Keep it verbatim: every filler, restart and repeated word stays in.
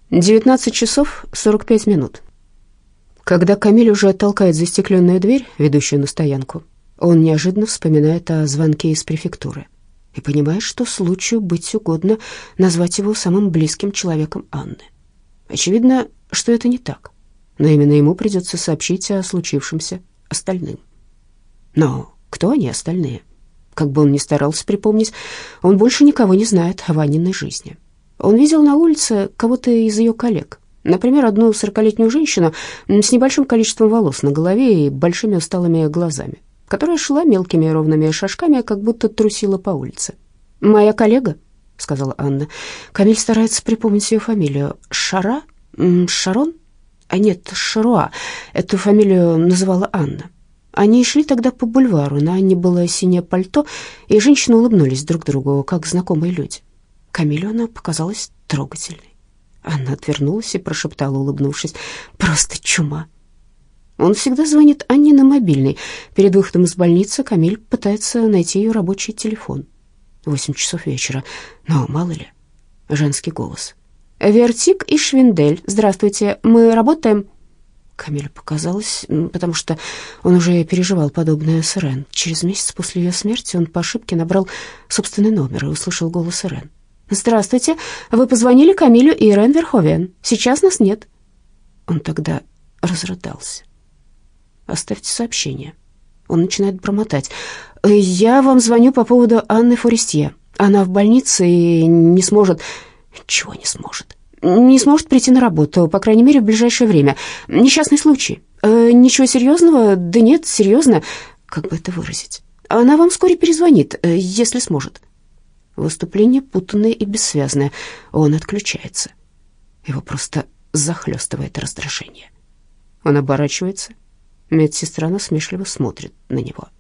девятнадцать часов сорок пять минут. Когда Камиль уже толкает застекленную дверь, ведущую на стоянку, он неожиданно вспоминает о звонке из префектуры и понимает, что случаю быть угодно назвать его самым близким человеком Анны. Очевидно, что это не так, но именно ему придется сообщить о случившемся остальным. Но кто они остальные? Как бы он ни старался припомнить, он больше никого не знает о Ваниной жизни. Он видел на улице кого-то из ее коллег. Например, одну сорокалетнюю женщину с небольшим количеством волос на голове и большими усталыми глазами, которая шла мелкими ровными шажками, как будто трусила по улице. «Моя коллега», — сказала Анна. Камиль старается припомнить ее фамилию. «Шара? Шарон? А нет, Шаруа. Эту фамилию называла Анна. Они шли тогда по бульвару, на Анне было синее пальто, и женщины улыбнулись друг другу, как знакомые люди. Камилю она показалась трогательной. Анна отвернулась и прошептала, улыбнувшись: «Просто чума». Он всегда звонит Анне на мобильный. Перед выходом из больницы Камиль пытается найти ее рабочий телефон. Восемь часов вечера. Но мало ли. Женский голос. «Вертик и Швиндель. Здравствуйте. Мы работаем?» Камилю показалось, потому что он уже переживал подобное с Ирен. Через месяц после ее смерти он по ошибке набрал собственный номер и услышал голос Ирен. «Здравствуйте. Вы позвонили Камилю и Ирен Верховен. Сейчас нас нет». Он тогда разрыдался. «Оставьте сообщение». Он начинает бормотать. «Я вам звоню по поводу Анны Форестье. Она в больнице и не сможет...» «Чего не сможет?» «Не сможет прийти на работу, по крайней мере, в ближайшее время. Несчастный случай. Э, ничего серьезного? Да нет, серьезно. Как бы это выразить? Она вам вскоре перезвонит, э, если сможет». Выступление путанное и бессвязное. Он отключается. Его просто захлестывает раздражение. Он оборачивается. Медсестра насмешливо смотрит на него.